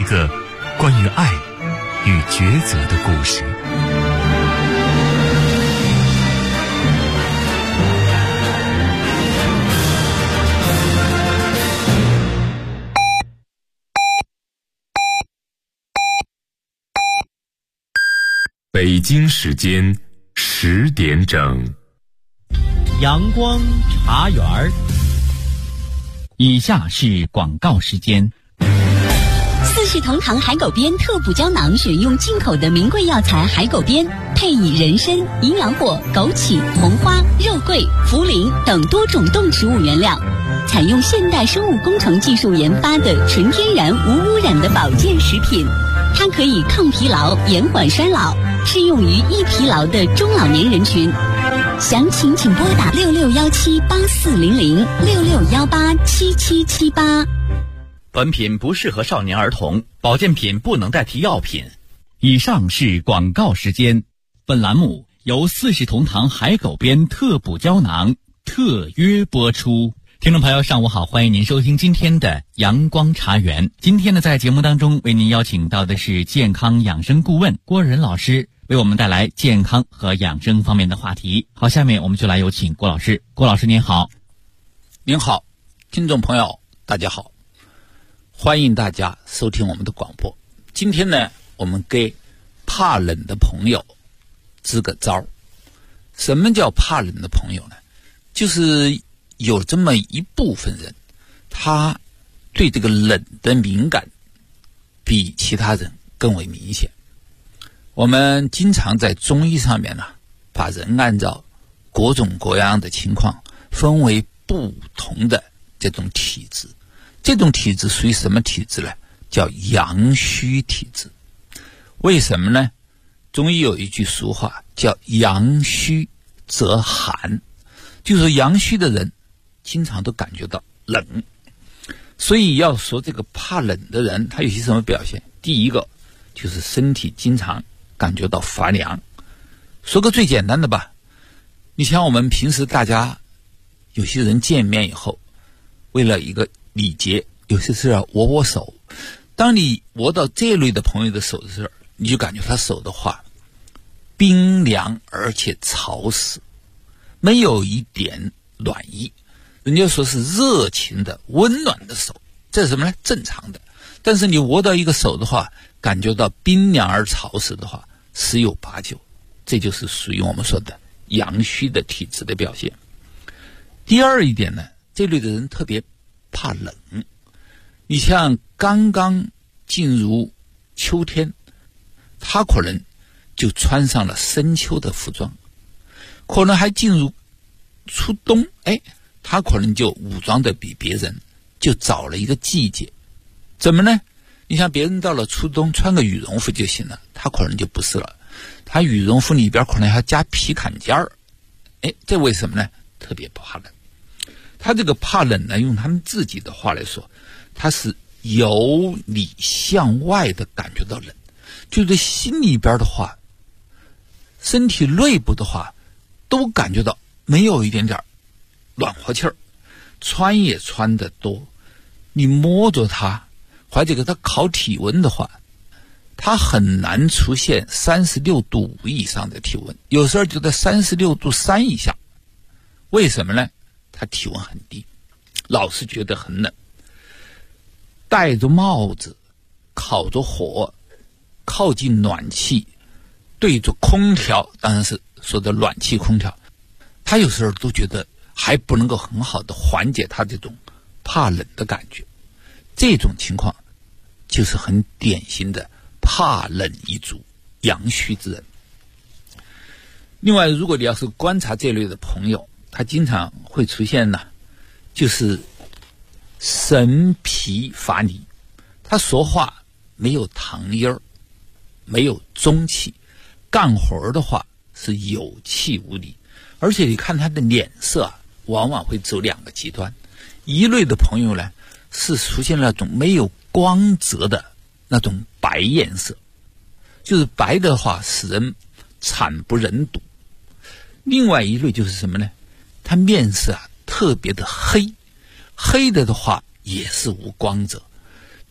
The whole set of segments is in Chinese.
一个关于爱与抉择的故事。北京时间10点整， 阳光茶园儿。以下是广告时间。 四世同堂海狗鞭特补胶囊选用进口的名贵药材海狗鞭，配以人参、营养果、枸杞、红花、肉桂、茯苓等多种动植物原料，采用现代生物工程技术研发的纯天然无污染的保健食品。它可以抗疲劳、延缓衰老，适用于易疲劳的中老年人群。详情请拨打6617840066187778。 本品不适合少年儿童，保健品不能代替药品。以上是广告时间。本栏目由四世同堂海狗鞭特补胶囊特约播出。听众朋友上午好，欢迎您收听今天的阳光茶园。今天呢，在节目当中为您邀请到的是健康养生顾问郭仁老师，为我们带来健康和养生方面的话题。好，下面我们就来有请郭老师。郭老师您好。 您好，听众朋友大家好，欢迎大家收听我们的广播。今天呢，我们给怕冷的朋友支个招。什么叫怕冷的朋友呢？就是有这么一部分人，他对这个冷的敏感比其他人更为明显。我们经常在中医上面呢，把人按照各种各样的情况分为不同的这种体质。这种体质属于什么体质呢？叫阳虚体质。为什么呢？中医有一句俗话叫阳虚则寒，就是阳虚的人经常都感觉到冷。所以要说这个怕冷的人，他有些什么表现？第一个就是身体经常感觉到发凉。说个最简单的吧，你像我们平时大家有些人见面以后，为了一个礼节，有些是要握握手。当你握到这类的朋友的手的时候，你就感觉他手的话冰凉而且潮湿，没有一点暖意。人家说是热情的温暖的手，这是什么呢？正常的。但是你握到一个手的话，感觉到冰凉而潮湿的话，十有八九这就是属于我们说的阳虚的体质的表现。第二一点呢，这类的人特别怕冷。你像刚刚进入秋天，他可能就穿上了深秋的服装，可能还进入初冬，他可能就武装的比别人就早了一个季节。怎么呢？你像别人到了初冬穿个羽绒服就行了，他可能就不是了，他羽绒服里边可能还加皮坎肩儿。这为什么呢？特别怕冷。他这个怕冷呢，用他们自己的话来说，他是由里向外的感觉到冷，就是心里边的话，身体内部的话都感觉到没有一点点暖和气儿。穿也穿得多，你摸着它或者给它考体温的话，它很难出现36度5以上的体温，有时候就在36度3以下。为什么呢？它体温很低，老是觉得很冷。戴着帽子，烤着火，靠近暖气，对着空调，当然是说的暖气空调，他有时候都觉得还不能够很好的缓解他这种怕冷的感觉。这种情况就是很典型的怕冷一族，阳虚之人。另外，如果你要是观察这类的朋友，他经常会出现呢，就是神疲乏力，他说话没有糖音儿，没有中气，干活的话是有气无力，而且你看他的脸色往往会走两个极端。一类的朋友呢，是出现那种没有光泽的那种白颜色，就是白的话使人惨不忍睹。另外一类就是什么呢？他面色特别的黑，黑的话也是无光泽。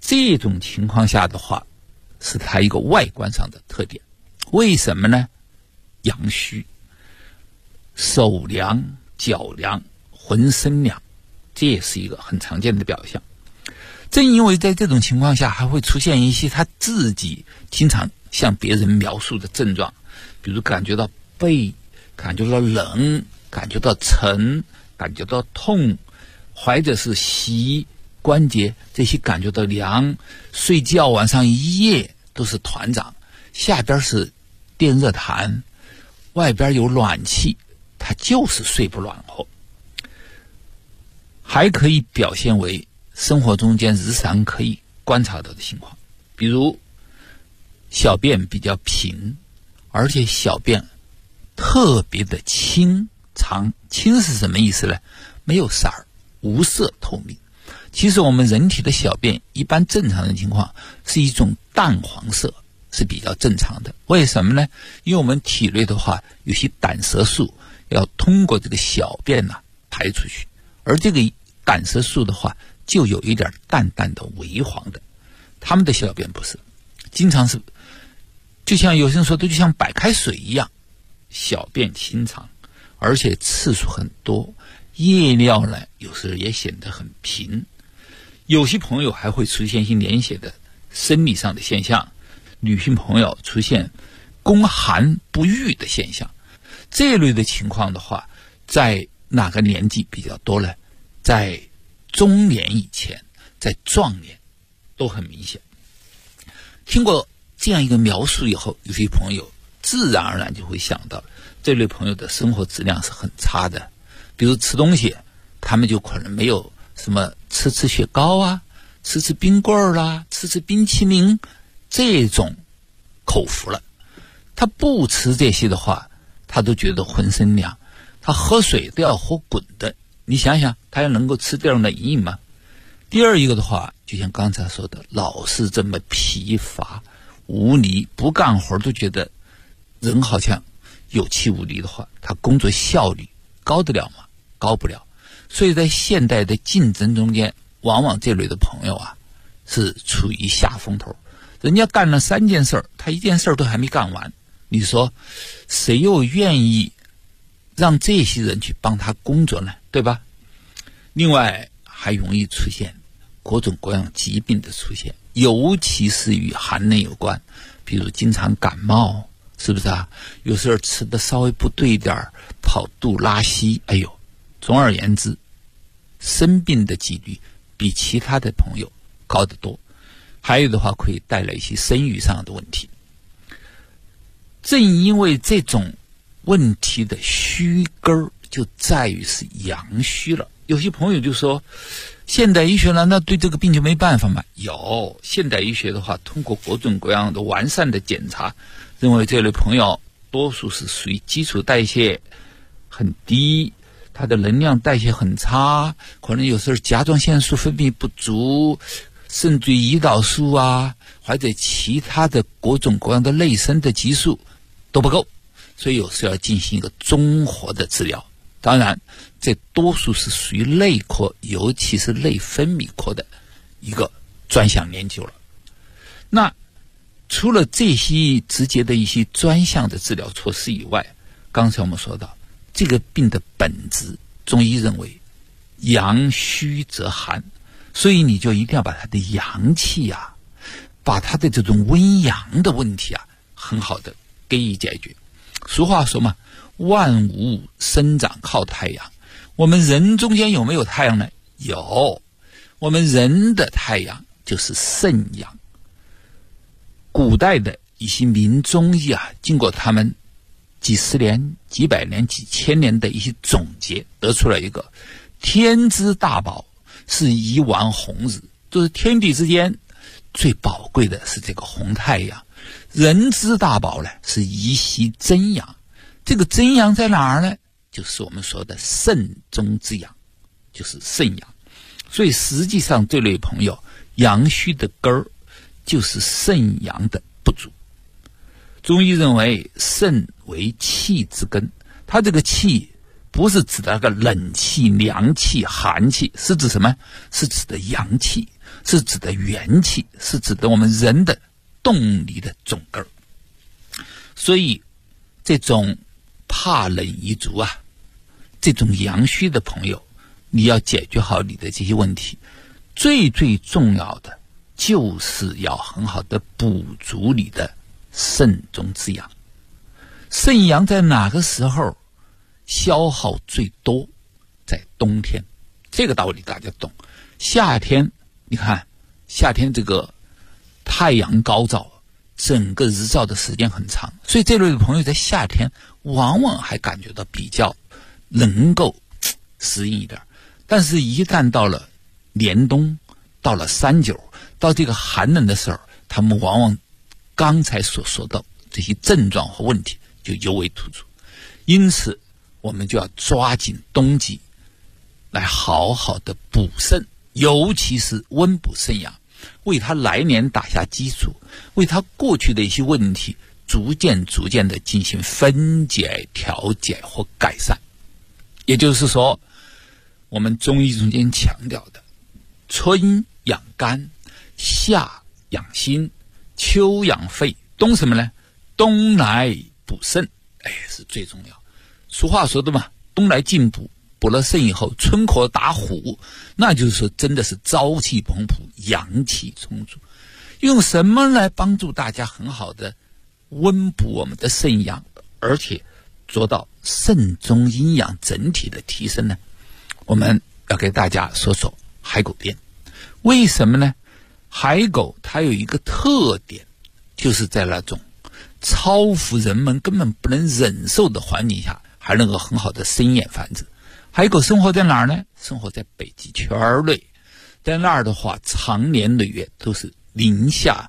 这种情况下的话，是它一个外观上的特点。为什么呢？阳虚，手凉、脚凉、浑身凉，这也是一个很常见的表象。正因为在这种情况下还会出现一些他自己经常向别人描述的症状，比如感觉到背，感觉到冷，感觉到沉，感觉到痛，或者是膝关节这些感觉到凉，睡觉晚上一夜都是团长，下边是电热毯，外边有暖气，他就是睡不暖和。还可以表现为生活中间日常可以观察到的情况，比如小便比较平，而且小便特别的清长。清是什么意思呢？没有色儿，无色透明。其实我们人体的小便一般正常的情况是一种淡黄色，是比较正常的。为什么呢？因为我们体内的话有些胆色素要通过这个小便排出去，而这个胆色素的话就有一点淡淡的微黄的，他们的小便不是，经常是就像有些人说的就像白开水一样，小便清长，而且次数很多，夜尿呢有时候也显得很频。有些朋友还会出现一些粘血的生理上的现象，女性朋友出现宫寒不育的现象。这类的情况的话，在哪个年纪比较多呢？在中年以前，在壮年都很明显。听过这样一个描述以后，有些朋友自然而然就会想到这类朋友的生活质量是很差的，比如吃东西他们就可能没有什么吃雪糕啊，吃冰棍啦，吃冰淇淋这种口福了。他不吃这些的话，他都觉得浑身凉，他喝水都要喝滚的。你想想，他要能够吃掉那饮吗？第二一个的话，就像刚才说的，老是这么疲乏无力，不干活都觉得人好像有气无力的话，他工作效率高得了吗？高不了。所以在现代的竞争中间，往往这类的朋友是处于下风头。人家干了3件事，他1件事都还没干完，你说谁又愿意让这些人去帮他工作呢？对吧？另外还容易出现各种各样疾病的出现，尤其是与寒冷有关，比如经常感冒，是不是啊？有时候吃的稍微不对一点，跑肚拉稀，总而言之，生病的几率比其他的朋友高得多。还有的话可以带来一些生育上的问题。正因为这种问题的虚根就在于是阳虚了。有些朋友就说，现代医学难道对这个病就没办法吗？有，现代医学的话，通过各种各样的完善的检查，认为这类朋友多数是属于基础代谢很低，他的能量代谢很差，可能有时候甲状腺素分泌不足，甚至胰岛素或者其他的各种各样的内生的激素都不够，所以有时候要进行一个综合的治疗。当然这多数是属于内科，尤其是内分泌科的一个专项研究了。那除了这些直接的一些专项的治疗措施以外，刚才我们说到这个病的本质，中医认为阳虚则寒，所以你就一定要把它的阳气把它的这种温阳的问题很好的给予解决。俗话说嘛，万物生长靠太阳。我们人中间有没有太阳呢？有，我们人的太阳就是肾阳。古代的一些名中医经过他们几十年、几百年、几千年的一些总结，得出了一个天之大宝是一丸红日，就是天地之间最宝贵的是这个红太阳。人之大宝呢是一息真阳，这个真阳在哪儿呢？就是我们说的肾中之阳，就是肾阳。所以实际上这类朋友阳虚的根儿就是肾阳的不足。中医认为肾为气之根，它这个气不是指的那个冷气、凉气、寒气，是指什么？是指的阳气。 是指的元气，是指的我们人的动力的总根儿。所以这种怕冷一族啊，这种阳虚的朋友，你要解决好你的这些问题，最重要的就是要很好的补足你的肾中之阳。肾阳在哪个时候消耗最多？在冬天。这个道理大家懂。夏天你看，夏天这个太阳高照，整个日照的时间很长，所以这类的朋友在夏天往往还感觉到比较能够适应一点。但是一旦到了年冬，到了39，到这个寒冷的时候，他们往往刚才所说到这些症状和问题就尤为突出。因此我们就要抓紧冬季来好好的补肾，尤其是温补肾阳，为他来年打下基础，为他过去的一些问题逐渐的进行分解、调解或改善。也就是说，我们中医中间强调的春养肝，夏养心，秋养肺，冬什么呢？冬来补肾，是最重要。俗话说的嘛，冬来进补，补了肾以后，春可打虎，那就是说真的是朝气蓬勃，阳气充足。用什么来帮助大家很好的温补我们的肾阳，而且做到肾中阴阳整体的提升呢？我们要给大家说说海狗鞭。为什么呢？海狗它有一个特点，就是在那种超乎人们根本不能忍受的环境下，还能够很好的生衍繁殖。海狗生活在哪儿呢？生活在北极圈内，在那儿的话，常年累月都是零下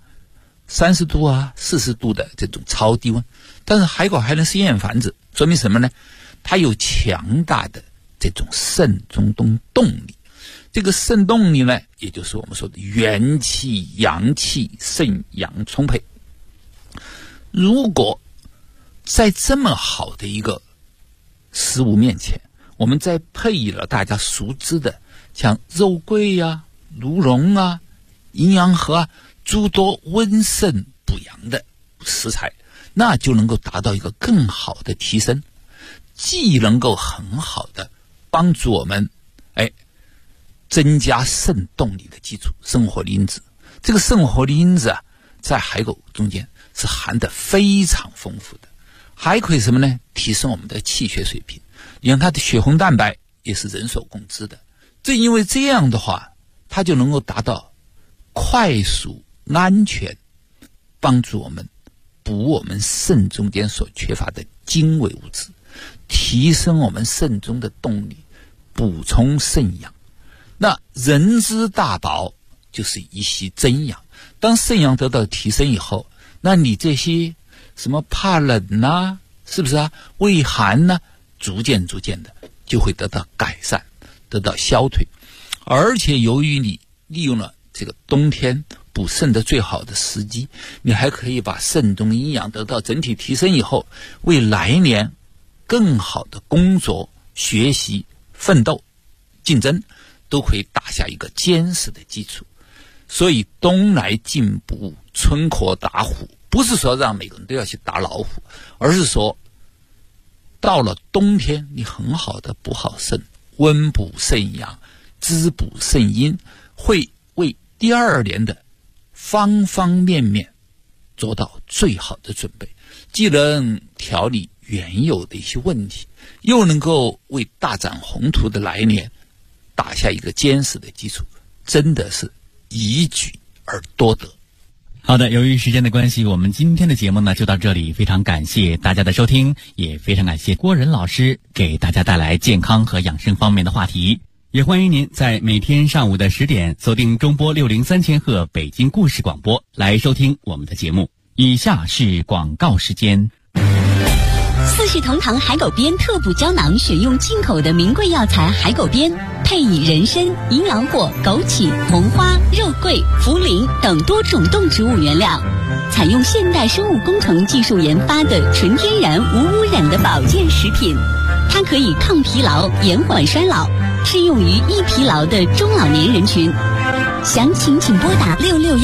30度啊、40度的这种超低温，但是海狗还能生衍繁殖，说明什么呢？它有强大的这种肾中动力。这个肾动力呢，也就是我们说的元气、阳气、肾阳充沛。如果在这么好的一个食物面前，我们再配以了大家熟知的像肉桂啊、鹿茸啊、阴阳荷啊诸多温肾补阳的食材，那就能够达到一个更好的提升，既能够很好的帮助我们增加肾动力的基础，生活因子。这个生活的因子啊，在海狗中间是含得非常丰富的，还可以什么呢？提升我们的气血水平。你看它的血红蛋白也是人所共知的，正因为这样的话，它就能够达到快速安全帮助我们补我们肾中间所缺乏的精微物质，提升我们肾中的动力，补充肾阳。那人之大宝就是一息真阳，当肾阳得到提升以后，那你这些什么怕冷啊，是不是啊，畏寒呢，逐渐的就会得到改善，得到消退。而且由于你利用了这个冬天补肾的最好的时机，你还可以把肾中阴阳得到整体提升以后，为来年更好的工作、学习、奋斗、竞争都可以打下一个坚实的基础。所以冬来进补，春可打虎，不是说让每个人都要去打老虎，而是说到了冬天，你很好的补好肾，温补肾阳，滋补肾阴，会为第二年的方方面面做到最好的准备，既能调理原有的一些问题，又能够为大展宏图的来年打下一个坚实的基础，真的是一举而多得。 好的，由于时间的关系，我们今天的节目呢就到这里，非常感谢大家的收听，也非常感谢郭仁老师给大家带来健康和养生方面的话题。也欢迎您在每天上午的10点锁定中波603千赫北京故事广播来收听我们的节目。以下是广告时间。 四世同堂海狗鞭特补胶囊选用进口的名贵药材海狗鞭，配以人参、银耳果、枸杞、红花、肉桂、茯苓等多种动植物原料，采用现代生物工程技术研发的纯天然无污染的保健食品。它可以抗疲劳、延缓衰老，适用于易疲劳的中老年人群。 详情请拨打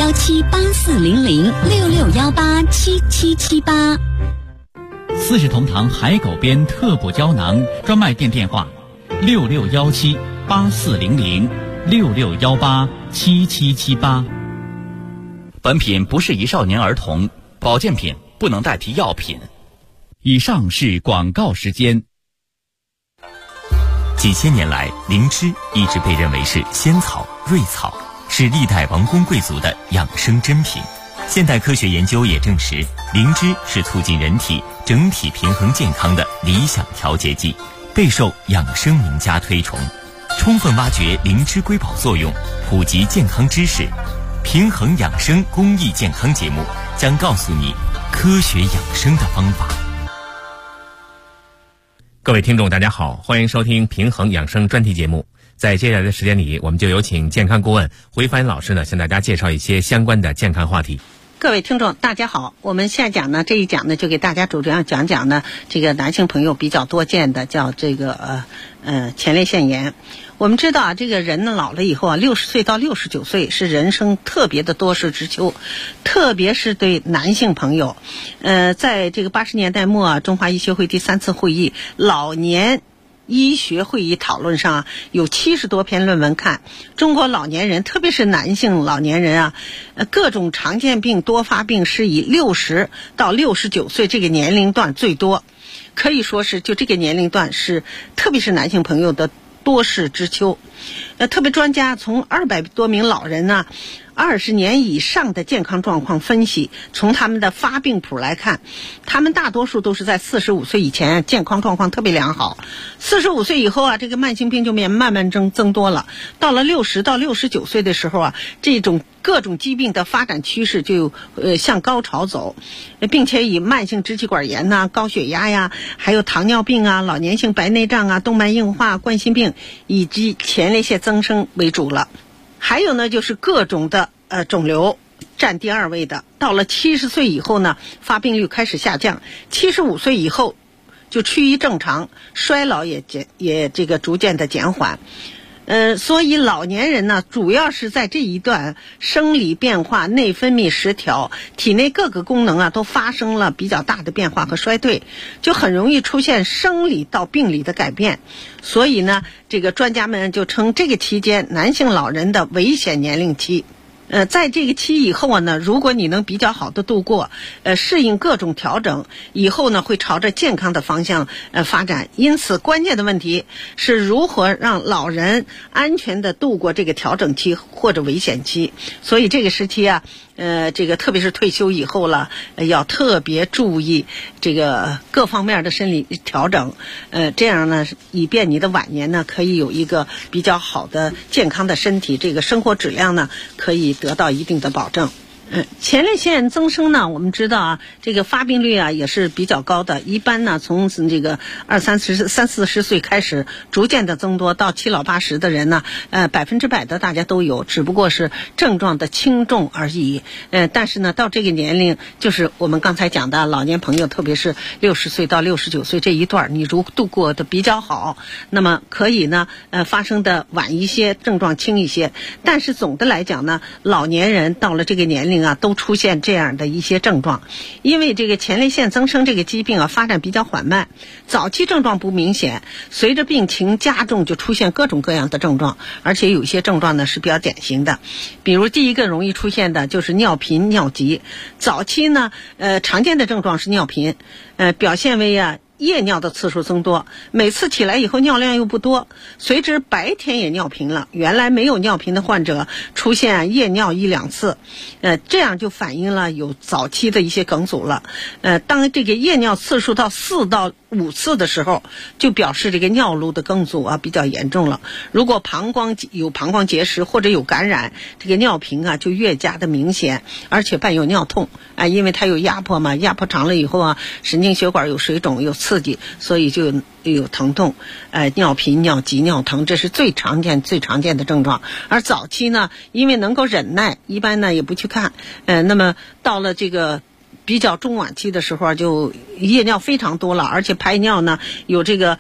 6617840066187778。 四世同堂海狗鞭特补胶囊专卖店电话：6617840066187778。本品不适宜少年儿童，保健品不能代替药品。以上是广告时间。 几千年来，灵芝一直被认为是仙草、瑞草，是历代王公贵族的养生珍品。现代科学研究也证实，灵芝是促进人体整体平衡健康的理想调节剂，备受养生名家推崇。充分挖掘灵芝瑰宝作用，普及健康知识，平衡养生公益健康节目将告诉你科学养生的方法。 各位听众大家好，欢迎收听平衡养生专题节目。在接下来的时间里，我们就有请健康顾问回帆老师呢，向大家介绍一些相关的健康话题。 各位听众大家好，我们下讲呢，这一讲呢就给大家主要讲讲呢这个男性朋友比较多见的叫这个前列腺炎。我们知道啊，这个人呢老了以后啊，60岁到69岁是人生特别的多事之秋，特别是对男性朋友。在这个80年代末啊，中华医学会第3次会议老年医学会议讨论上有70多篇论文看，中国老年人特别是男性老年人啊，各种常见病多发病是以60到69岁这个年龄段最多，可以说是就这个年龄段是特别是男性朋友的多事之秋。特别专家从200多名老人呢20年以上的健康状况分析，从他们的发病谱来看，他们大多数都是在45岁以前健康状况特别良好，45岁以后啊，这个慢性病就慢慢增多了，到了60到69岁的时候啊，这种各种疾病的发展趋势就向高潮走，并且以慢性支气管炎呐、高血压呀，还有糖尿病啊、老年性白内障啊、动脉硬化、冠心病以及前列腺增生为主了。还有呢，就是各种的肿瘤占第2位的。到了70岁以后呢，发病率开始下降，75岁以后就趋于正常，衰老也这个逐渐的减缓。所以老年人呢，主要是在这一段生理变化、内分泌失调，体内各个功能啊都发生了比较大的变化和衰退，就很容易出现生理到病理的改变。所以呢，这个专家们就称这个期间男性老人的危险年龄期。在这个期以后呢，如果你能比较好的度过，适应各种调整，以后呢会朝着健康的方向发展。因此关键的问题是如何让老人安全的度过这个调整期或者危险期。所以这个时期啊，这个特别是退休以后了，要特别注意这个各方面的生理调整，这样呢，以便你的晚年呢可以有一个比较好的健康的身体，这个生活质量呢可以得到一定的保证。前列腺增生呢，我们知道啊，这个发病率啊也是比较高的，一般呢从这个30-40岁开始逐渐的增多，到七老八十的人呢，100%的大家都有，只不过是症状的轻重而已。但是呢，到这个年龄，就是我们刚才讲的老年朋友，特别是60岁到69岁这一段，你如度过的比较好，那么可以呢发生的晚一些，症状轻一些。但是总的来讲呢，老年人到了这个年龄都出现这样的一些症状。因为这个前列腺增生这个疾病啊发展比较缓慢，早期症状不明显，随着病情加重就出现各种各样的症状，而且有一些症状呢是比较典型的。比如第一个容易出现的就是尿频尿急。早期呢常见的症状是尿频，表现为夜尿的次数增多，每次起来以后尿量又不多，随之白天也尿频了。原来没有尿频的患者出现夜尿1-2次，这样就反映了有早期的一些梗阻了。当这个夜尿次数到4到5次的时候，就表示这个尿路的梗阻比较严重了。如果有膀胱结石或者有感染，这个尿频就越加的明显，而且伴有尿痛因为它有压迫嘛，压迫长了以后神经血管有水肿有刺激，所以就有疼痛，尿频尿急尿疼，这是最常见的症状。而早期呢，因为能够忍耐，一般呢也不去看，那么到了这个比较中晚期的时候就夜尿非常多了，而且排尿呢有这个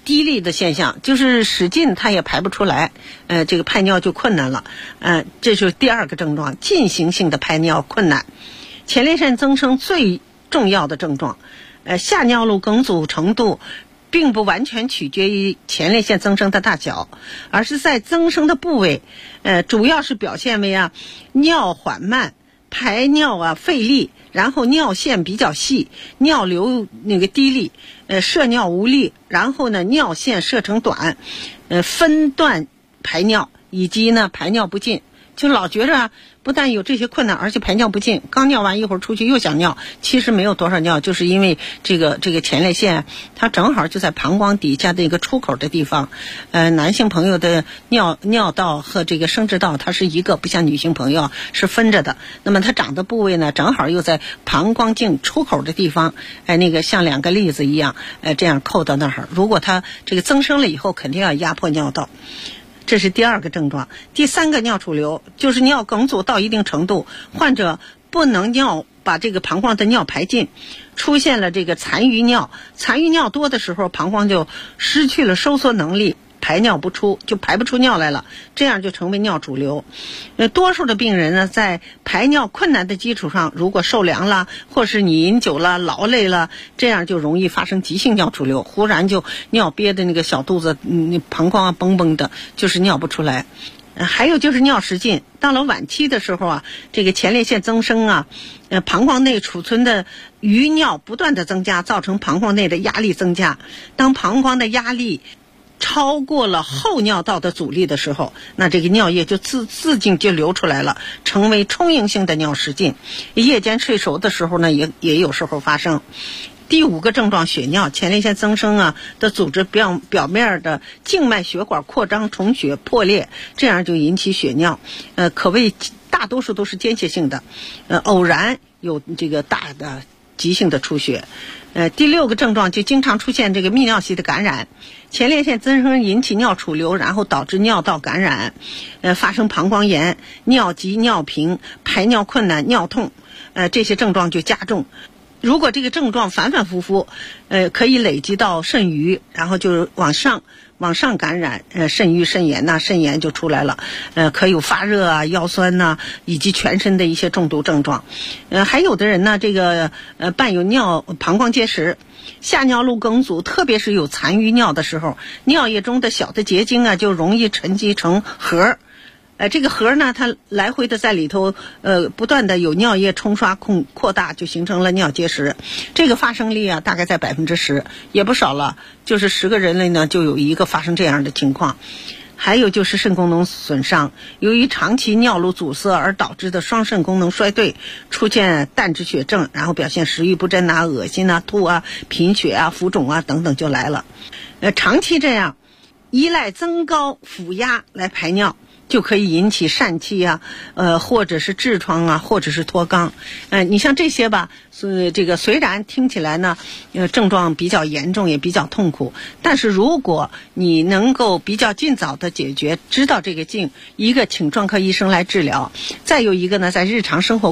滴沥的现象，就是使劲它也排不出来，这个排尿就困难了，这是第二个症状，进行性的排尿困难。前列腺增生最重要的症状，下尿路梗阻程度并不完全取决于前列腺增生的大小，而是在增生的部位，主要是表现为尿缓慢，排尿费力，然后尿线比较细，尿流滴沥，摄尿无力，然后呢尿线射程短，分段排尿，以及呢排尿不尽，就老觉着不但有这些困难，而且排尿不尽，刚尿完一会儿出去又想尿，其实没有多少尿，就是因为这个前列腺它正好就在膀胱底下的一个出口的地方。男性朋友的尿道和这个生殖道它是一个，不像女性朋友是分着的。那么它长的部位呢，正好又在膀胱镜出口的地方，那个像两个粒子一样，这样扣到那儿。如果它这个增生了以后，肯定要压迫尿道。这是第二个症状。第三个尿储留，就是尿梗阻到一定程度，患者不能把这个膀胱的尿排尽，出现了这个残余尿。残余尿多的时候，膀胱就失去了收缩能力，排尿不出，就排不出尿来了，这样就成为尿主流。多数的病人呢，在排尿困难的基础上，如果受凉了，或是你饮酒了、劳累了，这样就容易发生急性尿主流，忽然就尿憋的那个小肚子，膀胱绷绷的，就是尿不出来。还有就是尿失禁，到了晚期的时候这个前列腺增生膀胱内储存的余尿不断的增加，造成膀胱内的压力增加。当膀胱的压力超过了后尿道的阻力的时候，那这个尿液就自净就流出来了，成为充盈性的尿失禁。夜间睡熟的时候呢，也有时候发生。第五个症状，血尿，前列腺增生的组织表面的静脉血管扩张、充血、破裂，这样就引起血尿。可谓大多数都是间歇性的，偶然有这个大的急性的出血。第六个症状就经常出现这个泌尿系的感染，前列腺增生引起尿储留，然后导致尿道感染，发生膀胱炎、尿急、尿频、排尿困难、尿痛，这些症状就加重。如果这个症状反反复复，可以累积到肾盂，然后就往上感染，肾盂、肾炎肾炎就出来了，可有发热腰酸以及全身的一些中毒症状。还有的人呢，这个伴有膀胱结石、下尿路梗阻，特别是有残余尿的时候，尿液中的小的结晶就容易沉积成核。这个核呢，它来回的在里头，不断的有尿液冲刷扩大，就形成了尿结石。这个发生率大概在10%，也不少了，就是10个人类呢就有1个发生这样的情况。还有就是肾功能损伤，由于长期尿路阻塞而导致的双肾功能衰退，出现淡质血症，然后表现食欲不振恶心吐贫血浮肿等等就来了。长期这样依赖增高腹压来排尿，就可以引起疝气或者是痔疮或者是脱肛。你像这些吧，这个虽然听起来呢，症状比较严重，也比较痛苦，但是如果你能够比较尽早的解决，知道这个病，一个请专科医生来治疗，再有一个呢，在日常生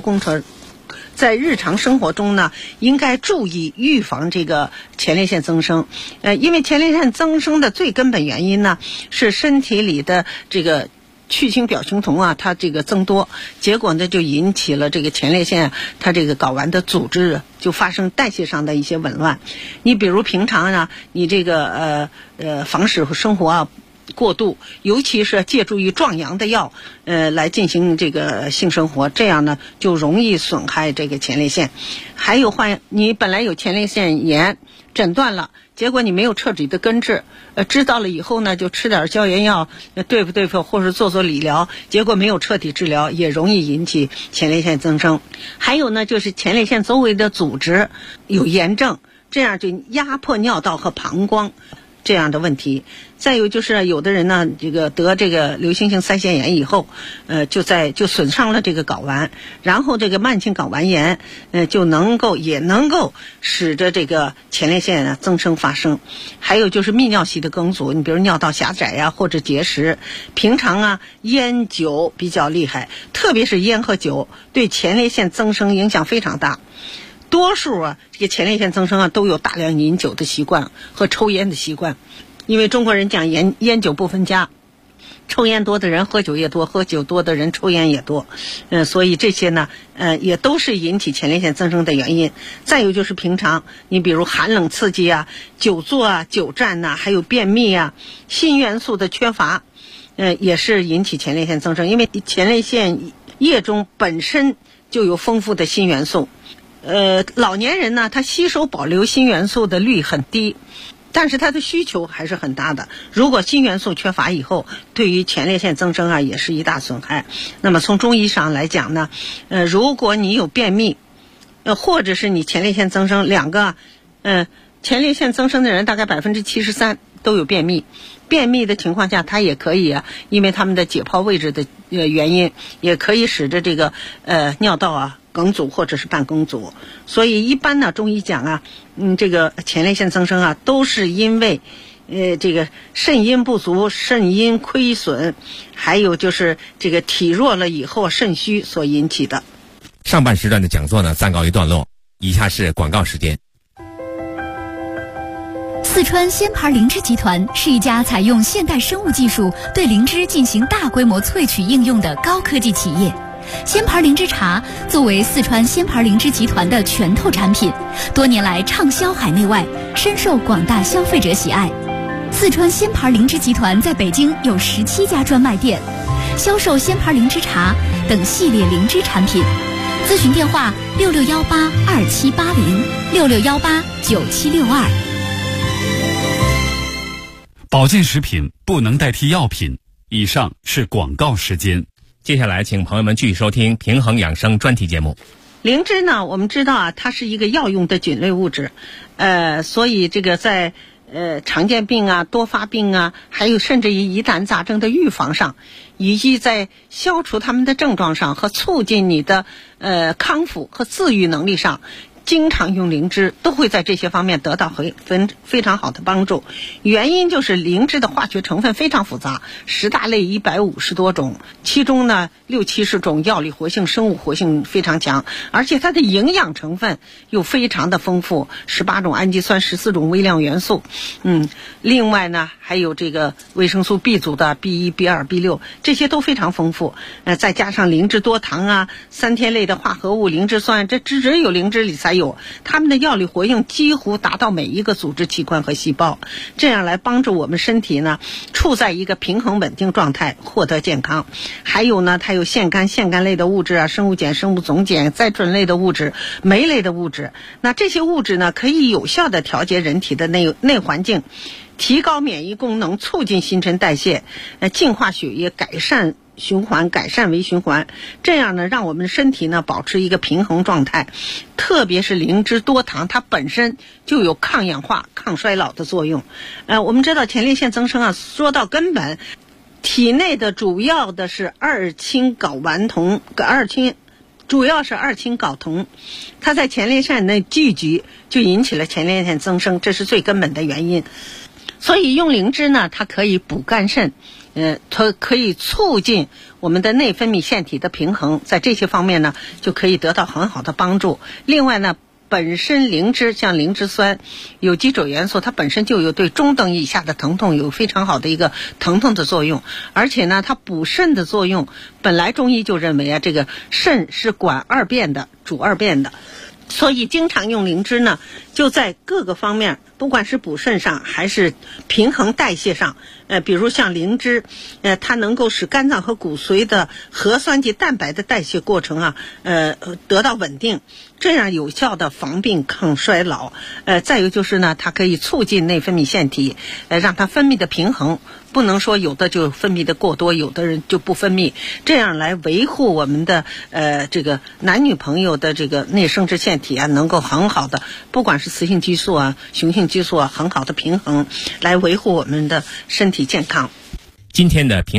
活中呢，应该注意预防这个前列腺增生。因为前列腺增生的最根本原因呢，是身体里的这个去氢表情酮它这个增多，结果呢就引起了这个前列腺它这个睾丸的组织就发生代谢上的一些紊乱。你比如平常你这个防止生活过度，尤其是借助于壮阳的药来进行这个性生活，这样呢就容易损害这个前列腺。还有你本来有前列腺炎诊断了，结果你没有彻底的根治，知道了以后呢就吃点胶原药对付或是做理疗，结果没有彻底治疗，也容易引起前列腺增生。还有呢就是前列腺周围的组织有炎症，这样就压迫尿道和膀胱这样的问题。再有就是有的人呢，这个得这个流行性腮腺炎以后，就损伤了这个睾丸，然后这个慢性睾丸炎，也能够使得这个前列腺增生发生。还有就是泌尿系的梗阻，你比如尿道狭窄或者结石。平常烟酒比较厉害，特别是烟和酒对前列腺增生影响非常大。多数这个前列腺增生都有大量饮酒的习惯和抽烟的习惯。 因为中国人讲烟酒不分家，抽烟多的人喝酒也多，喝酒多的人抽烟也多，所以这些呢，也都是引起前列腺增生的原因。再有就是平常，你比如寒冷刺激啊、久坐啊、久站呐，还有便秘啊、锌元素的缺乏，也是引起前列腺增生。因为前列腺液中本身就有丰富的锌元素，老年人呢，他吸收保留锌元素的率很低。但是它的需求还是很大的，如果锌元素缺乏以后，对于前列腺增生啊也是一大损害。那么从中医上来讲呢，如果你有便秘，或者是你前列腺增生，两个，前列腺增生的人大概73%都有便秘。便秘的情况下，它也可以因为他们的解剖位置的原因，也可以使得这个尿道啊梗阻或者是半梗阻。所以一般呢，中医讲这个前列腺增生啊，都是因为这个肾阴不足、肾阴亏损，还有就是这个体弱了以后肾虚所引起的。 上半时段的讲座呢暂告一段落，以下是广告时间。 四川仙牌灵芝集团是一家采用现代生物技术对灵芝进行大规模萃取应用的高科技企业。仙牌灵芝茶作为四川仙牌灵芝集团的拳头产品，多年来畅销海内外，深受广大消费者喜爱。四川仙牌灵芝集团在北京有17家专卖店，销售仙牌灵芝茶等系列灵芝产品。咨询电话66182780，66189762。 保健食品不能代替药品。以上是广告时间。 接下来请朋友们继续收听平衡养生专题节目。 灵芝呢，我们知道它是一个药用的菌类物质，所以这个在常见病啊、多发病啊，还有甚至于疑难杂症的预防上，以及在消除他们的症状上和促进你的康复和自愈能力上，经常用灵芝都会在这些方面得到非常好的帮助。原因就是灵芝的化学成分非常复杂，10大类150多种，其中呢60-70种药理活性、生物活性非常强，而且它的营养成分又非常的丰富，18种氨基酸、14种微量元素。另外呢还有这个维生素 B 族的 B1、B2、B6，这些都非常丰富。再加上灵芝多糖啊、3萜类的化合物、灵芝酸，这只有灵芝里才有，它们的药理活性几乎达到每一个组织器官和细胞，这样来帮助我们身体呢处在一个平衡稳定状态，获得健康。还有呢，它有腺苷类的物质啊、生物碱、生物总碱、甾醇类的物质、酶类的物质。那这些物质呢，可以有效的调节人体的内环境，提高免疫功能，促进新陈代谢，净化血液，改善循环，改善微循环，这样呢让我们身体呢保持一个平衡状态。特别是灵芝多糖，它本身就有抗氧化、抗衰老的作用。我们知道前列腺增生啊，说到根本，体内的主要的是二氢睾丸酮，主要是二氢睾酮，它在前列腺内聚集，就引起了前列腺增生，这是最根本的原因。所以用灵芝呢，它可以补肝肾，它可以促进我们的内分泌腺体的平衡，在这些方面呢就可以得到很好的帮助。另外呢，本身灵芝像灵芝酸、有机质元素，它本身就有对中等以下的疼痛有非常好的一个疼痛的作用，而且呢它补肾的作用，本来中医就认为这个肾是管二便的、主二便的，所以经常用灵芝呢，就在各个方面，不管是补肾上还是平衡代谢上，比如像灵芝，它能够使肝脏和骨髓的核酸及蛋白的代谢过程得到稳定，这样有效的防病抗衰老。再有就是呢，它可以促进内分泌腺体，让它分泌的平衡，不能说有的就分泌的过多，有的人就不分泌，这样来维护我们的这个男女朋友的这个内生殖腺体啊，能够很好的，不管是雌性激素啊、雄性激素啊，很好的平衡，来维护我们的身体健康。 今天的